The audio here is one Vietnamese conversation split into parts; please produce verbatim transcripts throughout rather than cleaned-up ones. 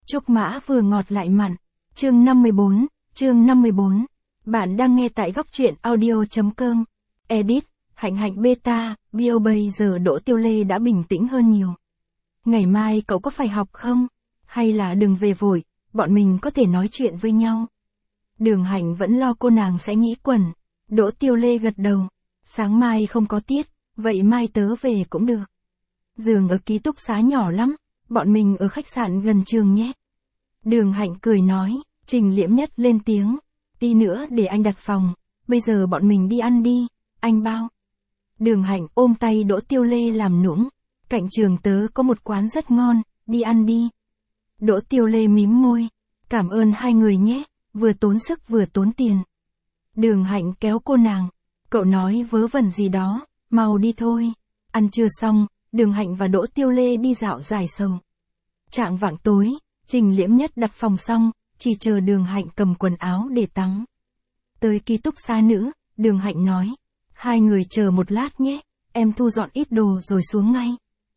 Trúc mã vừa ngọt lại mặn. Chương năm mươi bốn, chương năm mươi bốn. Bạn đang nghe tại góc truyện audio.com. Edit, Hạnh Hạnh Beta, Bio bây giờ Đỗ Tiêu Lê đã bình tĩnh hơn nhiều. Ngày mai cậu có phải học không? Hay là đừng về vội, bọn mình có thể nói chuyện với nhau. Đường Hạnh vẫn lo cô nàng sẽ nghĩ quẩn. Đỗ Tiêu Lê gật đầu. Sáng mai không có tiết, vậy mai tớ về cũng được. Giường ở ký túc xá nhỏ lắm, bọn mình ở khách sạn gần trường nhé. Đường Hạnh cười nói, Trình Liễm Nhất lên tiếng. Tí nữa để anh đặt phòng, bây giờ bọn mình đi ăn đi, anh bao. Đường Hạnh ôm tay Đỗ Tiêu Lê làm nũng. Cạnh trường tớ có một quán rất ngon, đi ăn đi. Đỗ Tiêu Lê mím môi. Cảm ơn hai người nhé, vừa tốn sức vừa tốn tiền. Đường Hạnh kéo cô nàng. Cậu nói vớ vẩn gì đó, mau đi thôi. Ăn trưa xong, Đường Hạnh và Đỗ Tiêu Lê đi dạo dài sầu. Trạng vạng tối, Trình Liễm Nhất đặt phòng xong, chỉ chờ Đường Hạnh cầm quần áo để tắm. Tới ký túc xá nữ, Đường Hạnh nói. Hai người chờ một lát nhé, em thu dọn ít đồ rồi xuống ngay.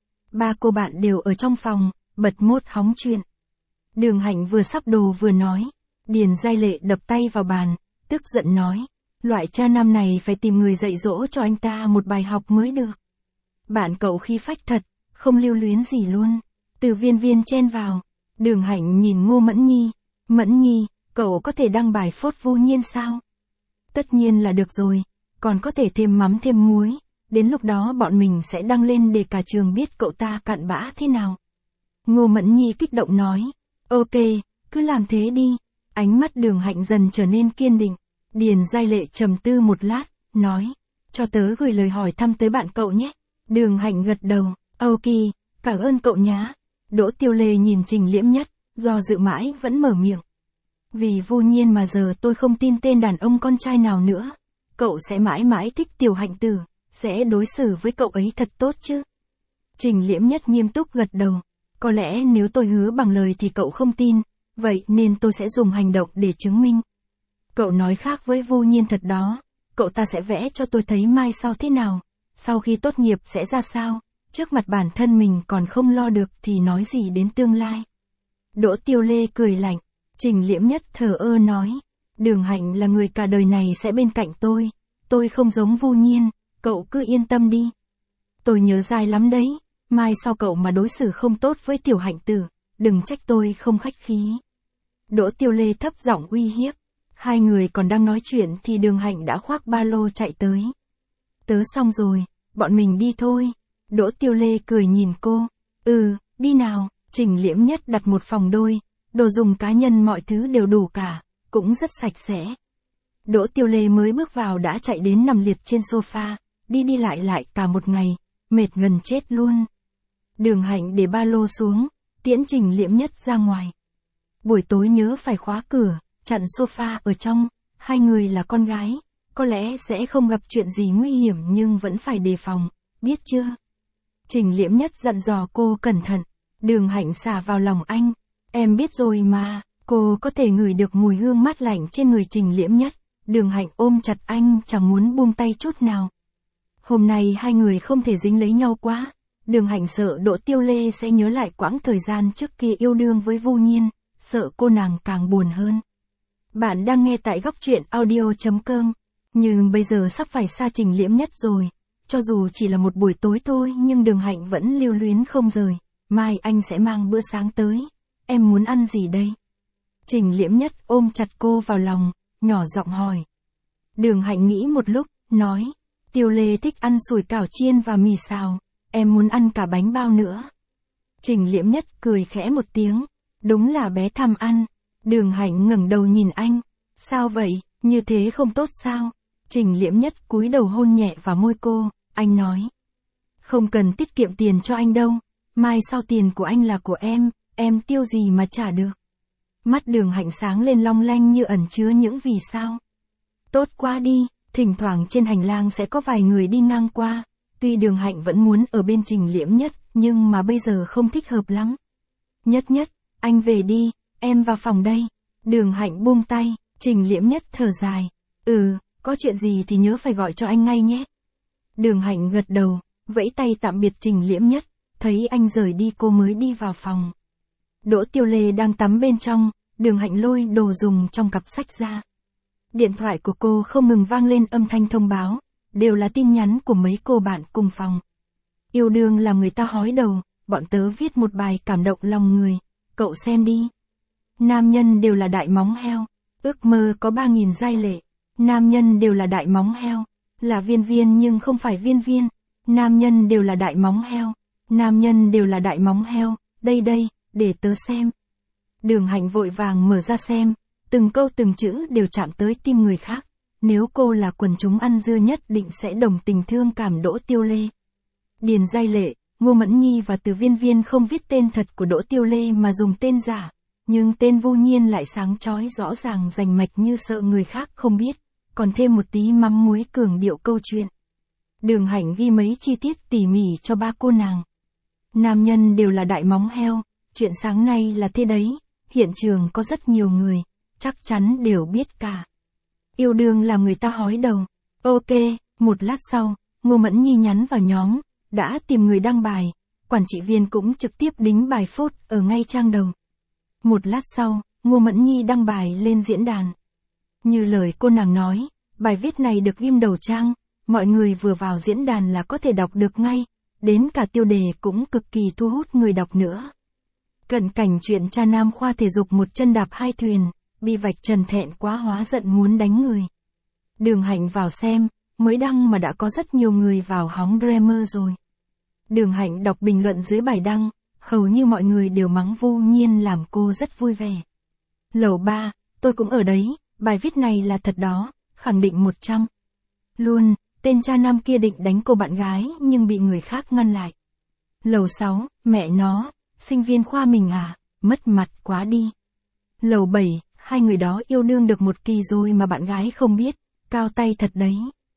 Ba cô bạn đều ở trong phòng, bật mốt hóng chuyện. Đường Hạnh vừa sắp đồ vừa nói. Điền Giai Lệ đập tay vào bàn, tức giận nói. Loại cha nam này phải tìm người dạy dỗ cho anh ta một bài học mới được. Bạn cậu khí phách thật, không lưu luyến gì luôn. Từ Viên Viên chen vào. Đường Hạnh nhìn Ngô Mẫn Nhi. Mẫn Nhi, cậu có thể đăng bài phốt Vu Nhiên sao? Tất nhiên là được rồi, còn có thể thêm mắm thêm muối. Đến lúc đó bọn mình sẽ đăng lên để cả trường biết cậu ta cặn bã thế nào. Ngô Mẫn Nhi kích động nói. Ok, cứ làm thế đi. Ánh mắt Đường Hạnh dần trở nên kiên định. Điền Giai Lệ trầm tư một lát, nói. Cho tớ gửi lời hỏi thăm tới bạn cậu nhé. Đường Hạnh gật đầu. Ok, cảm ơn cậu nhá. Đỗ Tiêu Lê nhìn Trình Liễm Nhất, do dự mãi vẫn mở miệng. Vì Vu Nhiên mà giờ tôi không tin tên đàn ông con trai nào nữa. Cậu sẽ mãi mãi thích Tiểu Hạnh Tử, sẽ đối xử với cậu ấy thật tốt chứ. Trình Liễm Nhất nghiêm túc gật đầu. Có lẽ nếu tôi hứa bằng lời thì cậu không tin, vậy nên tôi sẽ dùng hành động để chứng minh. Cậu nói khác với Vu Nhiên thật đó, cậu ta sẽ vẽ cho tôi thấy mai sau thế nào, sau khi tốt nghiệp sẽ ra sao, trước mặt bản thân mình còn không lo được thì nói gì đến tương lai. Đỗ Tiêu Lê cười lạnh. Trình Liễm Nhất thờ ơ nói. Đường Hạnh là người cả đời này sẽ bên cạnh tôi, tôi không giống Vu Nhiên, cậu cứ yên tâm đi. Tôi nhớ dai lắm đấy, mai sau cậu mà đối xử không tốt với Tiểu Hạnh Tử, đừng trách tôi không khách khí. Đỗ Tiêu Lê thấp giọng uy hiếp. Hai người còn đang nói chuyện thì Đường Hạnh đã khoác ba lô chạy tới. Tớ xong rồi, bọn mình đi thôi. Đỗ Tiêu Lê cười nhìn cô. Ừ, đi nào. Trình Liễm Nhất đặt một phòng đôi, đồ dùng cá nhân mọi thứ đều đủ cả, cũng rất sạch sẽ. Đỗ Tiêu Lê mới bước vào đã chạy đến nằm liệt trên sofa, đi đi lại lại cả một ngày, mệt gần chết luôn. Đường Hạnh để ba lô xuống, tiễn Trình Liễm Nhất ra ngoài. Buổi tối nhớ phải khóa cửa, chặn sofa ở trong, hai người là con gái, có lẽ sẽ không gặp chuyện gì nguy hiểm nhưng vẫn phải đề phòng, biết chưa? Trình Liễm Nhất dặn dò cô cẩn thận. Đường Hạnh xả vào lòng anh. Em biết rồi mà. Cô có thể ngửi được mùi hương mát lạnh trên người Trình Liễm Nhất. Đường Hạnh ôm chặt anh chẳng muốn buông tay chút nào. Hôm nay hai người không thể dính lấy nhau quá. Đường Hạnh sợ Đỗ Tiêu Lê sẽ nhớ lại quãng thời gian trước kia yêu đương với Vu Nhiên, sợ cô nàng càng buồn hơn. Bạn đang nghe tại góc truyện audio.com. Nhưng bây giờ sắp phải xa Trình Liễm Nhất rồi. Cho dù chỉ là một buổi tối thôi nhưng Đường Hạnh vẫn lưu luyến không rời. Mai anh sẽ mang bữa sáng tới. Em muốn ăn gì đây? Trình Liễm Nhất ôm chặt cô vào lòng, nhỏ giọng hỏi. Đường Hạnh nghĩ một lúc, nói. Tiêu Lê thích ăn sủi cảo chiên và mì xào. Em muốn ăn cả bánh bao nữa. Trình Liễm Nhất cười khẽ một tiếng. Đúng là bé tham ăn. Đường Hạnh ngẩng đầu nhìn anh. Sao vậy, như thế không tốt sao? Trình Liễm Nhất cúi đầu hôn nhẹ vào môi cô. Anh nói. Không cần tiết kiệm tiền cho anh đâu. Mai sau tiền của anh là của em, em tiêu gì mà trả được. Mắt Đường Hạnh sáng lên long lanh như ẩn chứa những vì sao. Tốt quá đi, thỉnh thoảng trên hành lang sẽ có vài người đi ngang qua. Tuy Đường Hạnh vẫn muốn ở bên Trình Liễm Nhất, nhưng mà bây giờ không thích hợp lắm. Nhất Nhất, anh về đi, em vào phòng đây. Đường Hạnh buông tay, Trình Liễm Nhất thở dài. Ừ, có chuyện gì thì nhớ phải gọi cho anh ngay nhé. Đường Hạnh gật đầu, vẫy tay tạm biệt Trình Liễm Nhất. Thấy anh rời đi cô mới đi vào phòng. Đỗ Tiêu Lê đang tắm bên trong, Đường Hạnh lôi đồ dùng trong cặp sách ra. Điện thoại của cô không ngừng vang lên âm thanh thông báo, đều là tin nhắn của mấy cô bạn cùng phòng. Yêu đương làm người ta hói đầu, bọn tớ viết một bài cảm động lòng người, cậu xem đi. Nam nhân đều là đại móng heo, ước mơ có ba nghìn giai lệ. Nam nhân đều là đại móng heo, là viên viên nhưng không phải viên viên. Nam nhân đều là đại móng heo, nam nhân đều là đại móng heo, đây đây, để tớ xem. Đường Hạnh vội vàng mở ra xem, từng câu từng chữ đều chạm tới tim người khác. Nếu cô là quần chúng ăn dưa nhất định sẽ đồng tình thương cảm Đỗ Tiêu Lê. Điền Giai Lệ, Ngô Mẫn Nhi và Từ Viên Viên không viết tên thật của Đỗ Tiêu Lê mà dùng tên giả, nhưng tên Vu Nhiên lại sáng chói rõ ràng rành mạch như sợ người khác không biết, còn thêm một tí mắm muối cường điệu câu chuyện. Đường Hạnh ghi mấy chi tiết tỉ mỉ cho ba cô nàng. Nam nhân đều là đại móng heo, chuyện sáng nay là thế đấy, hiện trường có rất nhiều người, chắc chắn đều biết cả. Yêu đương làm người ta hói đầu. Ok, một lát sau, Ngô Mẫn Nhi nhắn vào nhóm, đã tìm người đăng bài, quản trị viên cũng trực tiếp đính bài phốt ở ngay trang đầu. Một lát sau, Ngô Mẫn Nhi đăng bài lên diễn đàn. Như lời cô nàng nói, bài viết này được ghim đầu trang, mọi người vừa vào diễn đàn là có thể đọc được ngay, đến cả tiêu đề cũng cực kỳ thu hút người đọc nữa. Cận cảnh chuyện cha nam khoa thể dục một chân đạp hai thuyền, bị vạch trần thẹn quá hóa giận muốn đánh người. Đường Hạnh vào xem, mới đăng mà đã có rất nhiều người vào hóng drama rồi. Đường Hạnh đọc bình luận dưới bài đăng, hầu như mọi người đều mắng Vu Nhiên làm cô rất vui vẻ. Lầu ba, tôi cũng ở đấy, bài viết này là thật đó, khẳng định một trăm. Luôn, tên cha nam kia định đánh cô bạn gái nhưng bị người khác ngăn lại. Lầu sáu, mẹ nó, sinh viên khoa mình à, mất mặt quá đi. Lầu bảy, hai người đó yêu đương được một kỳ rồi mà bạn gái không biết, cao tay thật đấy.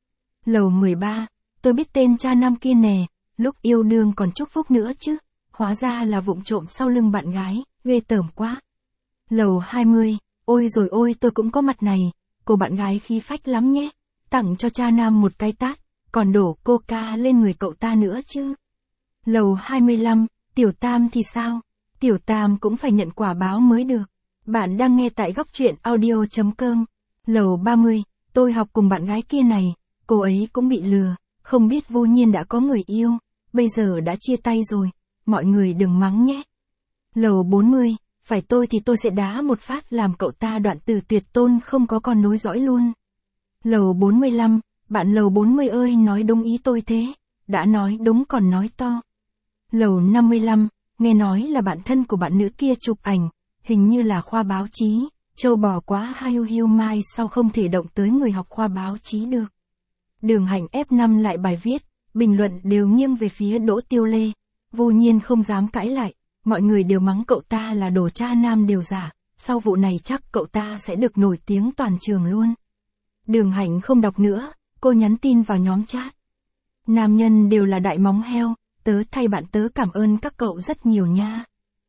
Lầu mười ba, tôi biết tên cha nam kia nè, lúc yêu đương còn chúc phúc nữa chứ, hóa ra là vụng trộm sau lưng bạn gái, ghê tởm quá. Lầu hai mươi, ôi rồi ôi tôi cũng có mặt này, cô bạn gái khí phách lắm nhé, tặng cho cha nam một cái tát, còn đổ coca lên người cậu ta nữa chứ. Lầu hai mươi lăm, Tiểu Tam thì sao? Tiểu Tam cũng phải nhận quả báo mới được. Bạn đang nghe tại góc truyện audio chấm com. Lầu ba mươi, tôi học cùng bạn gái kia này, cô ấy cũng bị lừa, không biết Vô Nhiên đã có người yêu, bây giờ đã chia tay rồi, mọi người đừng mắng nhé. Lầu bốn mươi, phải tôi thì tôi sẽ đá một phát làm cậu ta đoạn từ tuyệt tôn không có con nối dõi luôn. Lầu bốn mươi lăm, bạn lầu bốn mươi ơi nói đúng ý tôi thế, đã nói đúng còn nói to. Lầu năm mươi lăm, nghe nói là bạn thân của bạn nữ kia chụp ảnh, hình như là khoa báo chí, châu bò quá hiu hiu mai sao không thể động tới người học khoa báo chí được. Đường Hạnh ép năm lại bài viết, bình luận đều nghiêng về phía Đỗ Tiêu Lê, Vô Nhiên không dám cãi lại, mọi người đều mắng cậu ta là đồ cha nam đều giả, sau vụ này chắc cậu ta sẽ được nổi tiếng toàn trường luôn. Đường Hạnh không đọc nữa, cô nhắn tin vào nhóm chat. Nam nhân đều là đại móng heo, tớ thay bạn tớ cảm ơn các cậu rất nhiều nha.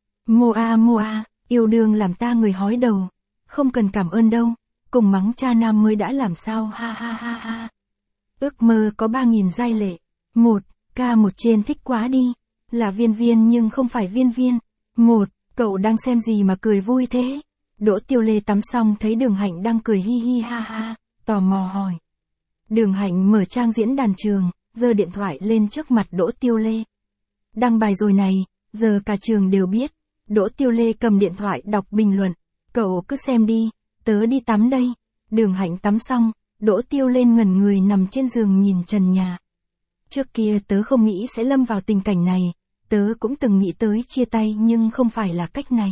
Moa Moa, yêu đương làm ta người hói đầu, không cần cảm ơn đâu, cùng mắng cha nam mới đã làm sao ha ha ha ha. Ước mơ có ba nghìn giai lệ, một, ca một trên thích quá đi, là viên viên nhưng không phải viên viên, một, cậu đang xem gì mà cười vui thế? Đỗ Tiêu Lê tắm xong thấy Đường Hạnh đang cười hi hi ha ha, tò mò hỏi. Đường Hạnh mở trang diễn đàn trường, giơ điện thoại lên trước mặt Đỗ Tiêu Lê. Đăng bài rồi này, giờ cả trường đều biết. Đỗ Tiêu Lê cầm điện thoại đọc bình luận, cậu cứ xem đi, tớ đi tắm đây. Đường Hạnh tắm xong, Đỗ Tiêu Lê ngẩn người nằm trên giường nhìn trần nhà. Trước kia tớ không nghĩ sẽ lâm vào tình cảnh này, tớ cũng từng nghĩ tới chia tay nhưng không phải là cách này.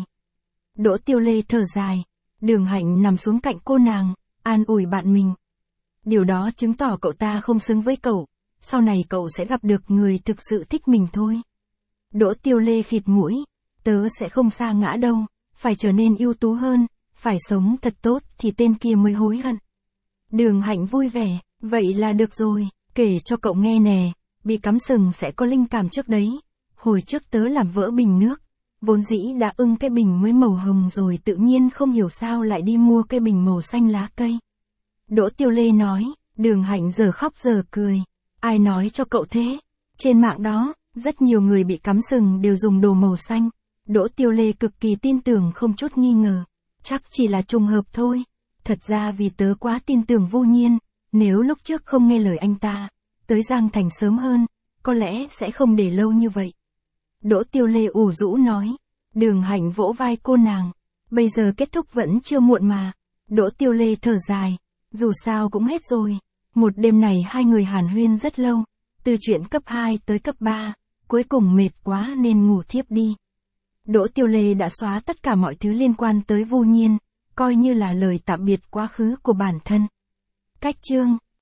Đỗ Tiêu Lê thở dài, Đường Hạnh nằm xuống cạnh cô nàng, an ủi bạn mình. Điều đó chứng tỏ cậu ta không xứng với cậu, sau này cậu sẽ gặp được người thực sự thích mình thôi. Đỗ Tiêu Lê khịt mũi, tớ sẽ không sa ngã đâu, phải trở nên ưu tú hơn, phải sống thật tốt thì tên kia mới hối hận. Đường Hạnh vui vẻ, vậy là được rồi, kể cho cậu nghe nè, bị cắm sừng sẽ có linh cảm trước đấy. Hồi trước tớ làm vỡ bình nước, vốn dĩ đã ưng cái bình mới màu hồng rồi tự nhiên không hiểu sao lại đi mua cái bình màu xanh lá cây. Đỗ Tiêu Lê nói, Đường Hạnh giờ khóc giờ cười, ai nói cho cậu thế? Trên mạng đó, rất nhiều người bị cắm sừng đều dùng đồ màu xanh, Đỗ Tiêu Lê cực kỳ tin tưởng không chút nghi ngờ. Chắc chỉ là trùng hợp thôi. Thật ra vì tớ quá tin tưởng Vu Nhiên, nếu lúc trước không nghe lời anh ta, tới Giang Thành sớm hơn, có lẽ sẽ không để lâu như vậy. Đỗ Tiêu Lê ủ rũ nói. Đường Hạnh vỗ vai cô nàng. Bây giờ kết thúc vẫn chưa muộn mà. Đỗ Tiêu Lê thở dài. Dù sao cũng hết rồi. Một đêm này hai người hàn huyên rất lâu. Từ chuyện cấp hai tới cấp ba. Cuối cùng mệt quá nên ngủ thiếp đi. Đỗ Tiêu Lê đã xóa tất cả mọi thứ liên quan tới Vu Nhiên, coi như là lời tạm biệt quá khứ của bản thân. Cách chương